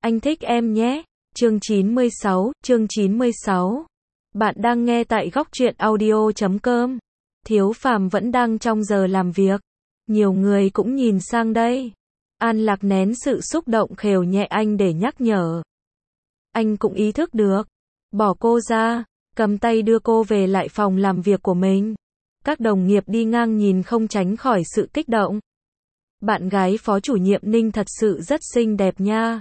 Anh thích em nhé. Chương 96. Bạn đang nghe tại góc truyện audio.com. Thiếu Phàm vẫn đang trong giờ làm việc. Nhiều người cũng nhìn sang đây. An Lạc nén sự xúc động khều nhẹ anh để nhắc nhở. Anh cũng ý thức được. Bỏ cô ra, cầm tay đưa cô về lại phòng làm việc của mình. Các đồng nghiệp đi ngang nhìn không tránh khỏi sự kích động. Bạn gái phó chủ nhiệm Ninh thật sự rất xinh đẹp nha.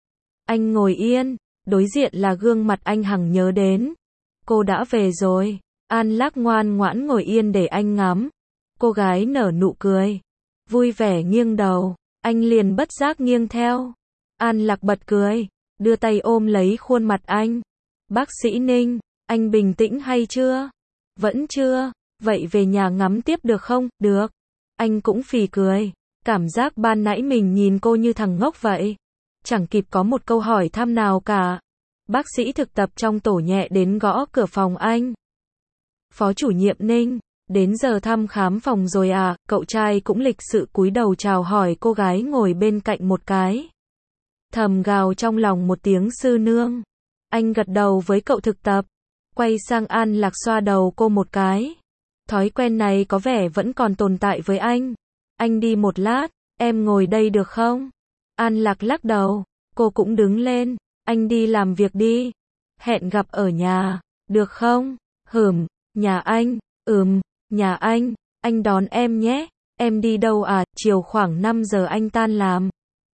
Anh ngồi yên, đối diện là gương mặt anh hằng nhớ đến. Cô đã về rồi. An Lạc ngoan ngoãn ngồi yên để anh ngắm. Cô gái nở nụ cười, vui vẻ nghiêng đầu, anh liền bất giác nghiêng theo. An Lạc bật cười, đưa tay ôm lấy khuôn mặt anh. Bác sĩ Ninh, anh bình tĩnh hay chưa? Vẫn chưa, vậy về nhà ngắm tiếp được không? Được. Anh cũng phì cười, cảm giác ban nãy mình nhìn cô như thằng ngốc vậy. Chẳng kịp có một câu hỏi thăm nào cả. Bác sĩ thực tập trong tổ nhẹ đến gõ cửa phòng anh. Phó chủ nhiệm Ninh, đến giờ thăm khám phòng rồi à? Cậu trai cũng lịch sự cúi đầu chào hỏi cô gái ngồi bên cạnh một cái. Thầm gào trong lòng một tiếng sư nương. Anh gật đầu với cậu thực tập, quay sang An Lạc xoa đầu cô một cái. Thói quen này có vẻ vẫn còn tồn tại với anh. Anh đi một lát, em ngồi đây được không? An Lạc lắc đầu, cô cũng đứng lên. Anh đi làm việc đi. Hẹn gặp ở nhà, được không? Nhà anh, nhà anh đón em nhé. Em đi đâu à? Chiều khoảng 5 giờ anh tan làm.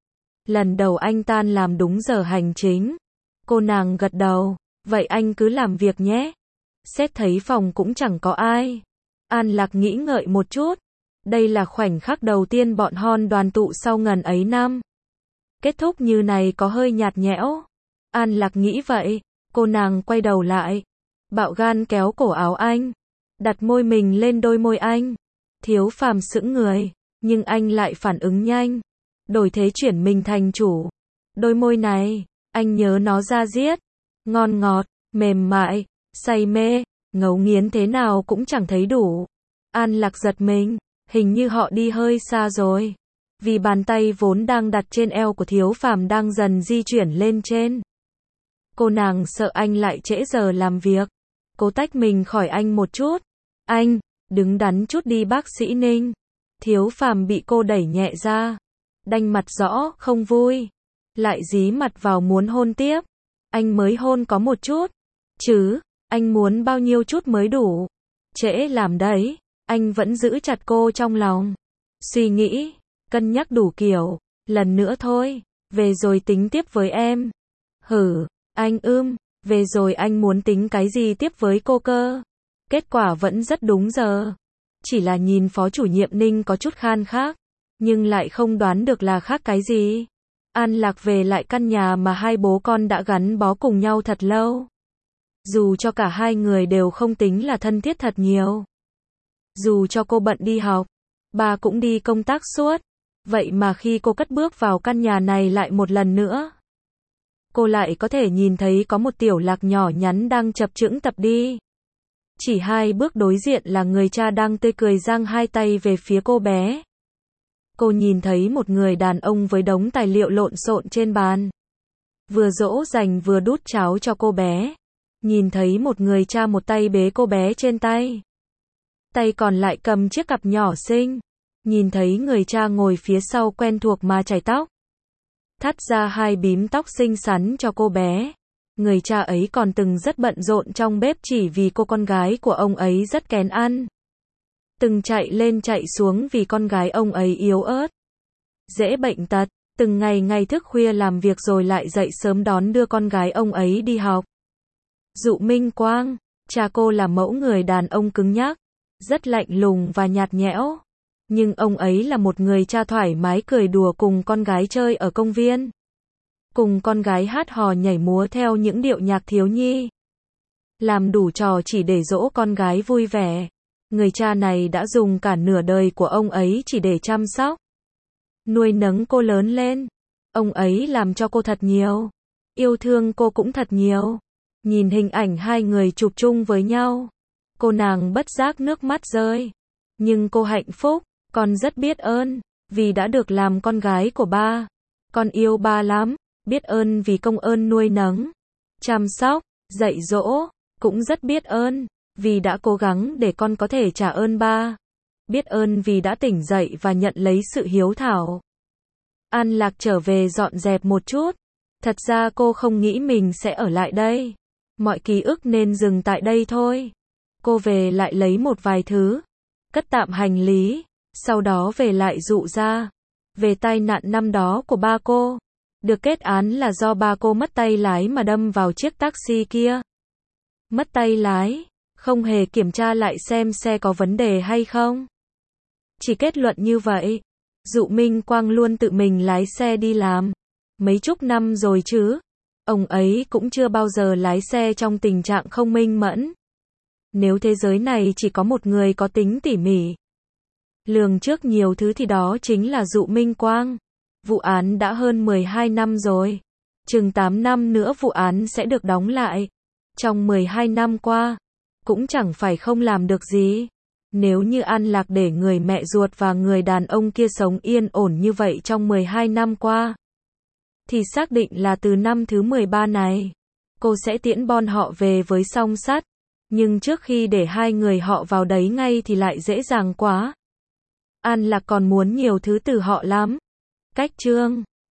Lần đầu anh tan làm đúng giờ hành chính. Cô nàng gật đầu, vậy anh cứ làm việc nhé. Xét thấy phòng cũng chẳng có ai. An Lạc nghĩ ngợi một chút. Đây là khoảnh khắc đầu tiên bọn Hon đoàn tụ sau ngần ấy năm. Kết thúc như này có hơi nhạt nhẽo. An Lạc nghĩ vậy, cô nàng quay đầu lại. Bạo gan kéo cổ áo anh, đặt môi mình lên đôi môi anh. Thiếu Phàm sững người, nhưng anh lại phản ứng nhanh. Đổi thế chuyển mình thành chủ. Đôi môi này, anh nhớ nó da diết, ngon ngọt, mềm mại, say mê, ngấu nghiến thế nào cũng chẳng thấy đủ. An Lạc giật mình, hình như họ đi hơi xa rồi. Vì bàn tay vốn đang đặt trên eo của Thiếu Phàm đang dần di chuyển lên trên. Cô nàng sợ anh lại trễ giờ làm việc. Cố tách mình khỏi anh một chút. Anh, đứng đắn chút đi bác sĩ Ninh. Thiếu Phàm bị cô đẩy nhẹ ra. Đanh mặt rõ, không vui. Lại dí mặt vào muốn hôn tiếp. Anh mới hôn có một chút. Chứ, anh muốn bao nhiêu chút mới đủ. Trễ làm đấy. Anh vẫn giữ chặt cô trong lòng. Suy nghĩ, cân nhắc đủ kiểu. Lần nữa thôi, về rồi tính tiếp với em. Anh về rồi anh muốn tính cái gì tiếp với cô cơ? Kết quả vẫn rất đúng giờ. Chỉ là nhìn phó chủ nhiệm Ninh có chút khan khác, nhưng lại không đoán được là khác cái gì. An Lạc về lại căn nhà mà hai bố con đã gắn bó cùng nhau thật lâu. Dù cho cả hai người đều không tính là thân thiết thật nhiều. Dù cho cô bận đi học, bà cũng đi công tác suốt. Vậy mà khi cô cất bước vào căn nhà này lại một lần nữa, cô lại có thể nhìn thấy có một tiểu Lạc nhỏ nhắn đang chập chững tập đi. Chỉ 2 bước đối diện là người cha đang tươi cười giang hai tay về phía cô bé. Cô nhìn thấy một người đàn ông với đống tài liệu lộn xộn trên bàn. Vừa dỗ dành vừa đút cháo cho cô bé. Nhìn thấy một người cha một tay bế cô bé trên tay. Tay còn lại cầm chiếc cặp nhỏ xinh. Nhìn thấy người cha ngồi phía sau quen thuộc mà chải tóc. Thắt ra 2 bím tóc xinh xắn cho cô bé. Người cha ấy còn từng rất bận rộn trong bếp chỉ vì cô con gái của ông ấy rất kén ăn. Từng chạy lên chạy xuống vì con gái ông ấy yếu ớt, dễ bệnh tật, từng ngày thức khuya làm việc rồi lại dậy sớm đón đưa con gái ông ấy đi học. Dụ Minh Quang, cha cô là mẫu người đàn ông cứng nhắc, rất lạnh lùng và nhạt nhẽo. Nhưng ông ấy là một người cha thoải mái cười đùa cùng con gái chơi ở công viên. Cùng con gái hát hò nhảy múa theo những điệu nhạc thiếu nhi. Làm đủ trò chỉ để dỗ con gái vui vẻ. Người cha này đã dùng cả nửa đời của ông ấy chỉ để chăm sóc, nuôi nấng cô lớn lên. Ông ấy làm cho cô thật nhiều. Yêu thương cô cũng thật nhiều. Nhìn hình ảnh hai người chụp chung với nhau, cô nàng bất giác nước mắt rơi. Nhưng cô hạnh phúc, con rất biết ơn, vì đã được làm con gái của ba. Con yêu ba lắm. biết ơn vì công ơn nuôi nấng, chăm sóc, dạy dỗ, cũng rất biết ơn vì đã cố gắng để con có thể trả ơn ba. Biết ơn vì đã tỉnh dậy và nhận lấy sự hiếu thảo. An Lạc trở về dọn dẹp một chút. Thật ra cô không nghĩ mình sẽ ở lại đây. Mọi ký ức nên dừng tại đây thôi. Cô về lại lấy một vài thứ, cất tạm hành lý, sau đó về lại dụ ra. Về tai nạn năm đó của ba cô. Được kết án là do ba cô mất tay lái mà đâm vào chiếc taxi kia. Mất tay lái, không hề kiểm tra lại xem xe có vấn đề hay không. Chỉ kết luận như vậy. Dụ Minh Quang luôn tự mình lái xe đi làm. Mấy chục năm rồi chứ. Ông ấy cũng chưa bao giờ lái xe trong tình trạng không minh mẫn. Nếu thế giới này chỉ có một người có tính tỉ mỉ, lường trước nhiều thứ thì đó chính là Dụ Minh Quang. Vụ án đã hơn 12 năm rồi. Chừng 8 năm nữa vụ án sẽ được đóng lại. Trong 12 năm qua, cũng chẳng phải không làm được gì. Nếu như An Lạc để người mẹ ruột và người đàn ông kia sống yên ổn như vậy trong 12 năm qua, thì xác định là từ năm thứ 13 này, cô sẽ tiễn bọn họ về với song sắt. Nhưng trước khi để hai người họ vào đấy ngay thì lại dễ dàng quá. An Lạc còn muốn nhiều thứ từ họ lắm. Cách chương